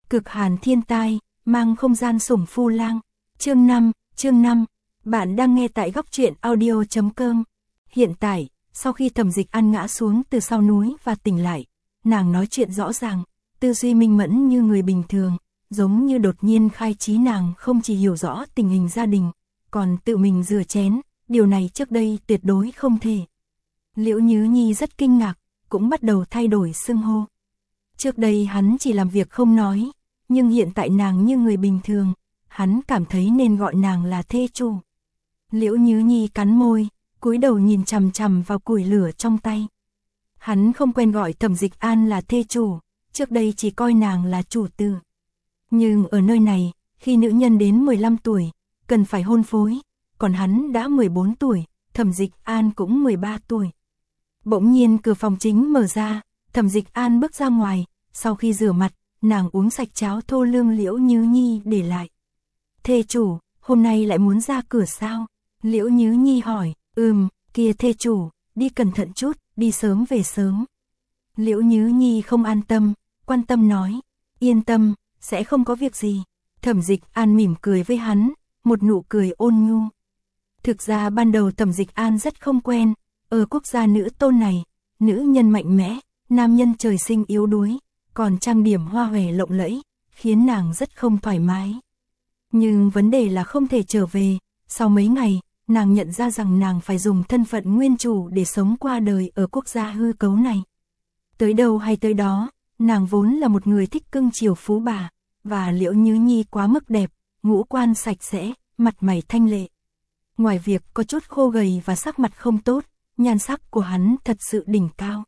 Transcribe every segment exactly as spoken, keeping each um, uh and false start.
Cực hàn thiên tai, mang không gian sủng phu lang. Chương năm, chương năm. Bạn đang nghe tại góc truyện audio chấm com. Hiện tại, sau khi Thẩm Dịch An ngã xuống từ sau núi và tỉnh lại, nàng nói chuyện rõ ràng, tư duy minh mẫn như người bình thường, giống như đột nhiên khai trí. Nàng không chỉ hiểu rõ tình hình gia đình, còn tự mình rửa chén, điều này trước đây tuyệt đối không thể. Liễu Nhứ Nhi rất kinh ngạc, cũng bắt đầu thay đổi xưng hô. Trước đây hắn chỉ làm việc không nói, nhưng hiện tại nàng như người bình thường, hắn cảm thấy nên gọi nàng là thê chủ. Liễu Nhứ Nhi cắn môi, cúi đầu nhìn chằm chằm vào củi lửa trong tay. Hắn không quen gọi Thẩm Dịch An là thê chủ, trước đây chỉ coi nàng là chủ tử. Nhưng ở nơi này, khi nữ nhân đến mười lăm tuổi, cần phải hôn phối, còn hắn đã mười bốn tuổi, Thẩm Dịch An cũng mười ba tuổi. Bỗng nhiên cửa phòng chính mở ra, Thẩm Dịch An bước ra ngoài, sau khi rửa mặt, nàng uống sạch cháo thô lương Liễu Nhứ Nhi để lại. Thê chủ, hôm nay lại muốn ra cửa sao? Liễu Nhứ Nhi hỏi. Ừm, kia thê chủ, đi cẩn thận chút, đi sớm về sớm. Liễu Nhứ Nhi không an tâm, quan tâm nói. Yên tâm, sẽ không có việc gì. Thẩm Dịch An mỉm cười với hắn, một nụ cười ôn nhu. Thực ra ban đầu Thẩm Dịch An rất không quen, ở quốc gia nữ tôn này, nữ nhân mạnh mẽ, nam nhân trời sinh yếu đuối, còn trang điểm hoa hòe lộng lẫy, khiến nàng rất không thoải mái. Nhưng vấn đề là không thể trở về, sau mấy ngày, nàng nhận ra rằng nàng phải dùng thân phận nguyên chủ để sống qua đời ở quốc gia hư cấu này. Tới đâu hay tới đó, nàng vốn là một người thích cưng chiều phú bà, và Liễu Nhứ Nhi quá mức đẹp, ngũ quan sạch sẽ, mặt mày thanh lệ. Ngoài việc có chút khô gầy và sắc mặt không tốt, nhan sắc của hắn thật sự đỉnh cao.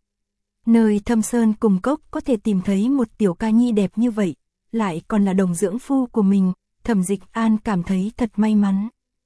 Nơi thâm sơn cùng cốc có thể tìm thấy một tiểu ca nhi đẹp như vậy, lại còn là đồng dưỡng phu của mình, Thẩm Dịch An cảm thấy thật may mắn.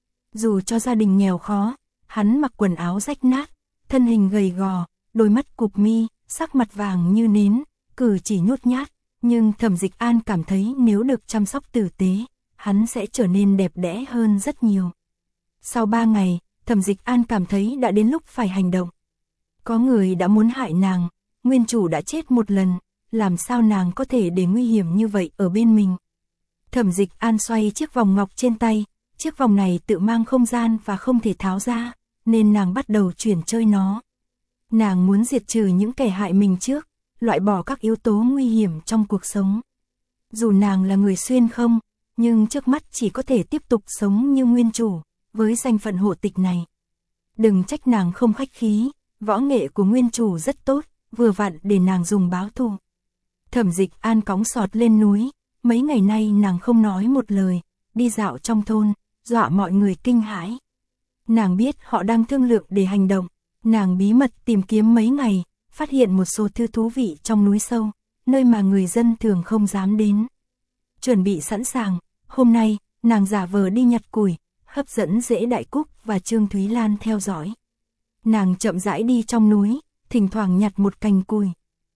Dù cho gia đình nghèo khó, hắn mặc quần áo rách nát, thân hình gầy gò, đôi mắt cụp mi, sắc mặt vàng như nến, cử chỉ nhút nhát, nhưng Thẩm Dịch An cảm thấy nếu được chăm sóc tử tế, hắn sẽ trở nên đẹp đẽ hơn rất nhiều. Sau ba ngày, Thẩm Dịch An cảm thấy đã đến lúc phải hành động. Có người đã muốn hại nàng, nguyên chủ đã chết một lần, làm sao nàng có thể để nguy hiểm như vậy ở bên mình. Thẩm Dịch An xoay chiếc vòng ngọc trên tay, chiếc vòng này tự mang không gian và không thể tháo ra, nên nàng bắt đầu chuyển chơi nó. Nàng muốn diệt trừ những kẻ hại mình trước, loại bỏ các yếu tố nguy hiểm trong cuộc sống. Dù nàng là người xuyên không, nhưng trước mắt chỉ có thể tiếp tục sống như nguyên chủ, với danh phận hộ tịch này. Đừng trách nàng không khách khí, võ nghệ của nguyên chủ rất tốt, vừa vặn để nàng dùng báo thù. Thẩm Dịch An cõng sọt lên núi, mấy ngày nay nàng không nói một lời, đi dạo trong thôn, dọa mọi người kinh hãi. Nàng biết họ đang thương lượng để hành động, nàng bí mật tìm kiếm mấy ngày, phát hiện một số thứ thú vị trong núi sâu, nơi mà người dân thường không dám đến. Chuẩn bị sẵn sàng, hôm nay, nàng giả vờ đi nhặt củi, hấp dẫn Dễ Đại Cúc và Trương Thúy Lan theo dõi. Nàng chậm rãi đi trong núi, thỉnh thoảng nhặt một cành củi.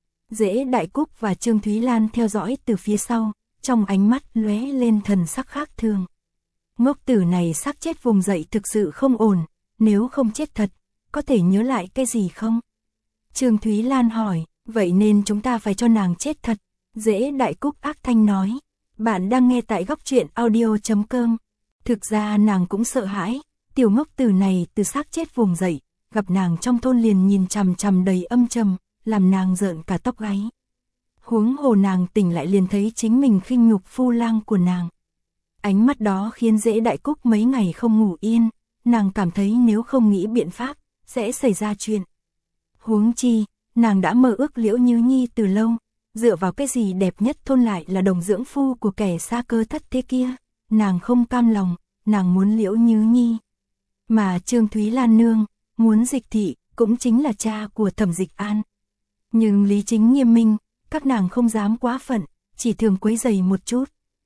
Dễ Đại Cúc và Trương Thúy Lan theo dõi từ phía sau, trong ánh mắt lóe lên thần sắc khác thường. Ngốc tử này xác chết vùng dậy thực sự không ổn, nếu không chết thật, có thể nhớ lại cái gì không? Trương Thúy Lan hỏi, vậy nên chúng ta phải cho nàng chết thật. Dễ Đại Cúc ác thanh nói, bạn đang nghe tại góc truyện audio chấm com. Thực ra nàng cũng sợ hãi, tiểu ngốc tử này từ xác chết vùng dậy, gặp nàng trong thôn liền nhìn chằm chằm đầy âm trầm, làm nàng rợn cả tóc gáy. Huống hồ nàng tỉnh lại liền thấy chính mình khinh nhục phu lang của nàng. Ánh mắt đó khiến Dễ Đại Cúc mấy ngày không ngủ yên, nàng cảm thấy nếu không nghĩ biện pháp, sẽ xảy ra chuyện. Huống chi, nàng đã mơ ước Liễu Nhứ Nhi từ lâu, dựa vào cái gì đẹp nhất thôn lại là đồng dưỡng phu của kẻ xa cơ thất thế kia. Nàng không cam lòng, nàng muốn Liễu Nhứ Nhi. Mà Trương Thúy Lan nương, muốn Dịch thị, cũng chính là cha của Thẩm Dịch An. Nhưng lý chính nghiêm minh, các nàng không dám quá phận, chỉ thường quấy rầy một chút.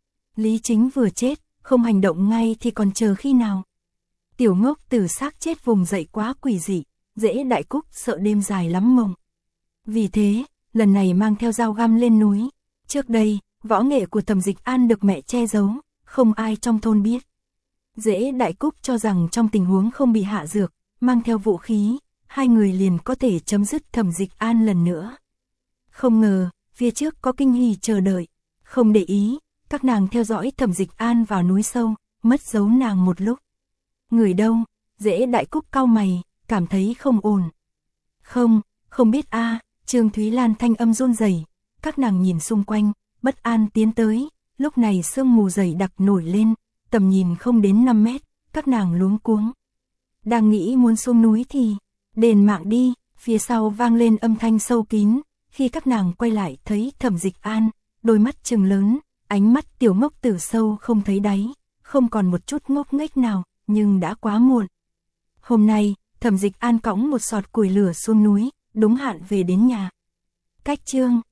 Lý chính vừa chết, không hành động ngay thì còn chờ khi nào. Tiểu ngốc từ xác chết vùng dậy quá quỷ dị, Dễ Đại Cúc sợ đêm dài lắm mộng. Vì thế, lần này mang theo dao găm lên núi. Trước đây, võ nghệ của Thẩm Dịch An được mẹ che giấu, không ai trong thôn biết. Dễ Đại Cúc cho rằng trong tình huống không bị hạ dược, mang theo vũ khí, hai người liền có thể chấm dứt Thẩm Dịch An lần nữa. Không ngờ, phía trước có kinh hỉ chờ đợi. Không để ý, các nàng theo dõi Thẩm Dịch An vào núi sâu, mất dấu nàng một lúc. Người đâu? Dễ Đại Cúc cau mày, cảm thấy không ổn. Không, không biết a. Trương Thúy Lan thanh âm run rẩy. Các nàng nhìn xung quanh, bất an tiến tới, lúc này sương mù dày đặc nổi lên, tầm nhìn không đến năm mét, các nàng luống cuống. Đang nghĩ muốn xuống núi thì, đền mạng đi, phía sau vang lên âm thanh sâu kín, khi các nàng quay lại thấy Thẩm Dịch An, đôi mắt trừng lớn, ánh mắt tiểu ngốc tử sâu không thấy đáy, không còn một chút ngốc nghếch nào, nhưng đã quá muộn. Hôm nay, Thẩm Dịch An cõng một sọt củi lửa xuống núi, đúng hạn về đến nhà. Cách chương